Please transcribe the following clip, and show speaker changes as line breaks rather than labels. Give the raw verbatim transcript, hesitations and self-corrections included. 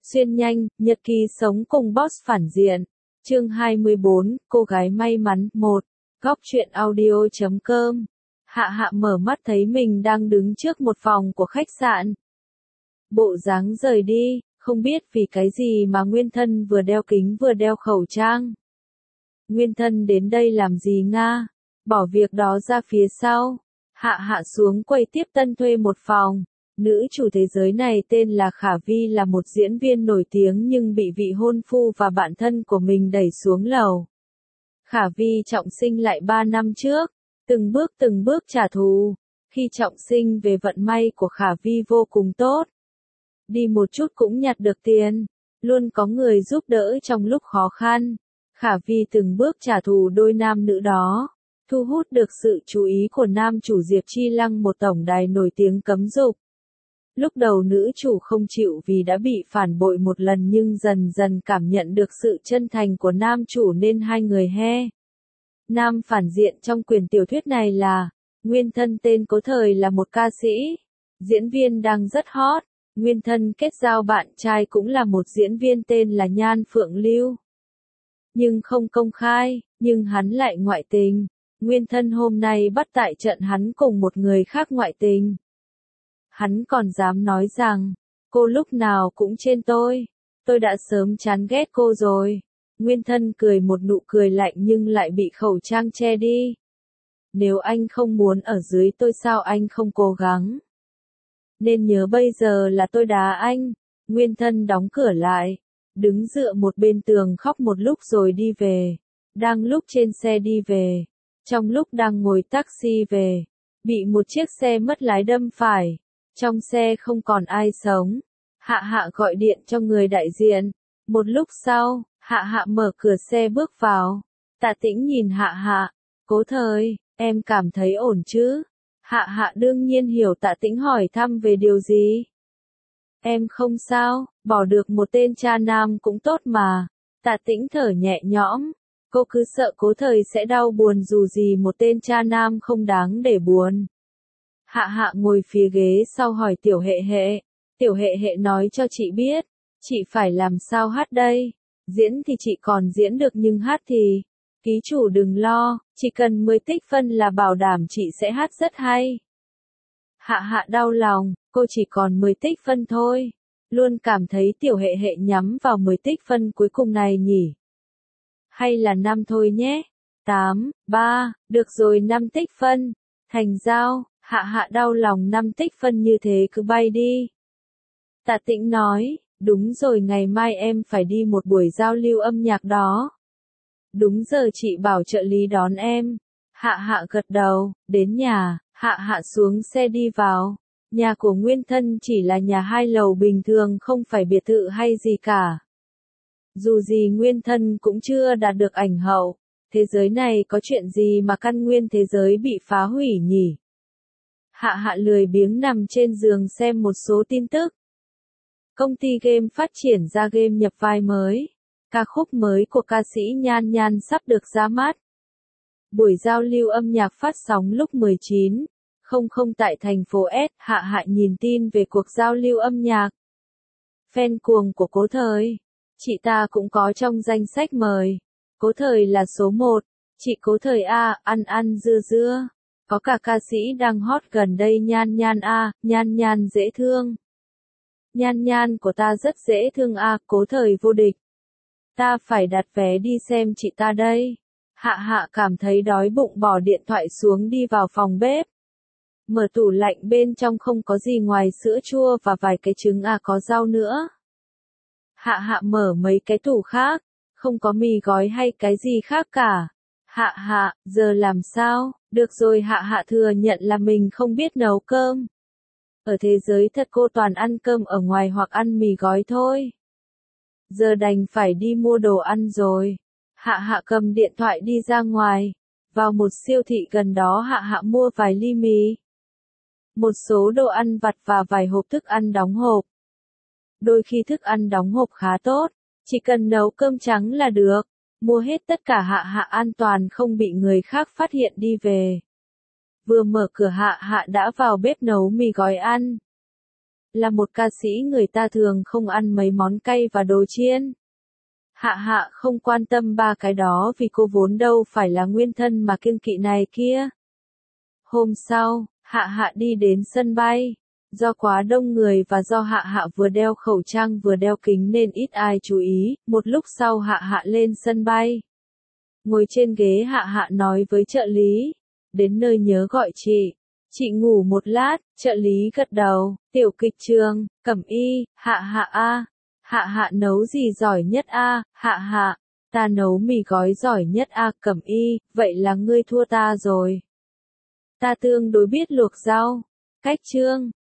Xuyên nhanh, nhật ký sống cùng boss phản diện. Chương hai mươi bốn, cô gái may mắn, một. Góc truyện audio chấm com. Hạ Hạ mở mắt thấy mình đang đứng trước một phòng của khách sạn. Bộ dáng rời đi, không biết vì cái gì mà Nguyên Thân vừa đeo kính vừa đeo khẩu trang. Nguyên Thân đến đây làm gì nga? Bỏ việc đó ra phía sau. Hạ Hạ xuống quầy tiếp tân thuê một phòng. Nữ chủ thế giới này tên là Khả Vi, là một diễn viên nổi tiếng nhưng bị vị hôn phu và bạn thân của mình đẩy xuống lầu. Khả Vi trọng sinh lại ba năm trước, từng bước từng bước trả thù. Khi trọng sinh về, vận may của Khả Vi vô cùng tốt. Đi một chút cũng nhặt được tiền, luôn có người giúp đỡ trong lúc khó khăn. Khả Vi từng bước trả thù đôi nam nữ đó, thu hút được sự chú ý của nam chủ Diệp Chi Lăng, một tổng đài nổi tiếng cấm dục. Lúc đầu nữ chủ không chịu vì đã bị phản bội một lần, nhưng dần dần cảm nhận được sự chân thành của nam chủ nên hai người he. Nam phản diện trong quyển tiểu thuyết này là Nguyên Thân, tên có thời là một ca sĩ, diễn viên đang rất hot. Nguyên Thân kết giao bạn trai cũng là một diễn viên tên là Nhan Phượng Lưu. Nhưng không công khai, nhưng hắn lại ngoại tình. Nguyên Thân hôm nay bắt tại trận hắn cùng một người khác ngoại tình. Hắn còn dám nói rằng, cô lúc nào cũng trên tôi, tôi đã sớm chán ghét cô rồi. Nguyên Thân cười một nụ cười lạnh nhưng lại bị khẩu trang che đi. Nếu anh không muốn ở dưới tôi, sao anh không cố gắng? Nên nhớ bây giờ là tôi đá anh. Nguyên Thân đóng cửa lại, đứng dựa một bên tường khóc một lúc rồi đi về. Đang lúc trên xe đi về, trong lúc đang ngồi taxi về, bị một chiếc xe mất lái đâm phải. Trong xe không còn ai sống. Hạ Hạ gọi điện cho người đại diện. Một lúc sau, Hạ Hạ mở cửa xe bước vào. Tạ Tĩnh nhìn Hạ Hạ. Cố thời, em cảm thấy ổn chứ? Hạ Hạ đương nhiên hiểu Tạ Tĩnh hỏi thăm về điều gì. Em không sao, bỏ được một tên cha nam cũng tốt mà. Tạ Tĩnh thở nhẹ nhõm. Cô cứ sợ Cố thời sẽ đau buồn, dù gì một tên cha nam không đáng để buồn. Hạ Hạ ngồi phía ghế sau hỏi Tiểu Hệ Hệ. Tiểu Hệ Hệ nói cho chị biết, chị phải làm sao hát đây? Diễn thì chị còn diễn được, nhưng hát thì... Ký chủ đừng lo, chỉ cần mười tích phân là bảo đảm chị sẽ hát rất hay. Hạ Hạ đau lòng, cô chỉ còn mười tích phân thôi. Luôn cảm thấy Tiểu Hệ Hệ nhắm vào mười tích phân cuối cùng này nhỉ? Hay là năm thôi nhé? tám, ba, được rồi, năm tích phân. Thành giao. Hạ Hạ đau lòng, năm tích phân như thế cứ bay đi. Tạ Tĩnh nói, đúng rồi, ngày mai em phải đi một buổi giao lưu âm nhạc đó. Đúng giờ chị bảo trợ lý đón em. Hạ Hạ gật đầu, đến nhà, Hạ Hạ xuống xe đi vào. Nhà của Nguyên Thân chỉ là nhà hai lầu bình thường, không phải biệt thự hay gì cả. Dù gì Nguyên Thân cũng chưa đạt được ảnh hậu. Thế giới này có chuyện gì mà căn nguyên thế giới bị phá hủy nhỉ? Hạ Hạ lười biếng nằm trên giường xem một số tin tức. Công ty game phát triển ra game nhập vai mới. Ca khúc mới của ca sĩ Nhan Nhan sắp được ra mắt. Buổi giao lưu âm nhạc phát sóng lúc mười chín không không tại thành phố S. Hạ Hạ nhìn tin về cuộc giao lưu âm nhạc. Fan cuồng của Cố thời. Chị ta cũng có trong danh sách mời. Cố thời là số một. Chị Cố thời A, ăn ăn dưa dưa. Có cả ca sĩ đang hot gần đây, Nhan Nhan A, Nhan Nhan dễ thương. Nhan Nhan của ta rất dễ thương A, Cố thời vô địch. Ta phải đặt vé đi xem chị ta đây. Hạ Hạ cảm thấy đói bụng, bỏ điện thoại xuống đi vào phòng bếp. Mở tủ lạnh, bên trong không có gì ngoài sữa chua và vài cái trứng à có rau nữa. Hạ Hạ mở mấy cái tủ khác, không có mì gói hay cái gì khác cả. Hạ Hạ, giờ làm sao? Được rồi, Hạ Hạ thừa nhận là mình không biết nấu cơm. Ở thế giới thật cô toàn ăn cơm ở ngoài hoặc ăn mì gói thôi. Giờ đành phải đi mua đồ ăn rồi. Hạ Hạ cầm điện thoại đi ra ngoài. Vào một siêu thị gần đó, Hạ Hạ mua vài ly mì, một số đồ ăn vặt và vài hộp thức ăn đóng hộp. Đôi khi thức ăn đóng hộp khá tốt, chỉ cần nấu cơm trắng là được. Mua hết tất cả, Hạ Hạ an toàn không bị người khác phát hiện đi về. Vừa mở cửa, Hạ Hạ đã vào bếp nấu mì gói ăn. là một ca sĩ người ta thường không ăn mấy món cay và đồ chiên. Hạ hạ không quan tâm ba cái đó vì cô vốn đâu phải là nguyên thân mà kiêng kỵ này kia. Hôm sau, hạ hạ đi đến sân bay. Do quá đông người và do hạ hạ vừa đeo khẩu trang vừa đeo kính nên ít ai chú ý, một lúc sau hạ hạ lên sân bay. Ngồi trên ghế hạ hạ nói với trợ lý. Đến nơi nhớ gọi chị. Chị ngủ một lát, trợ lý gật đầu, tiểu kịch trường, Cẩm Y, hạ hạ a. Hạ hạ nấu gì giỏi nhất a, hạ hạ. Ta nấu mì gói giỏi nhất a, Cẩm Y, vậy là ngươi thua ta rồi. Ta tương đối biết luộc rau. Cách chương.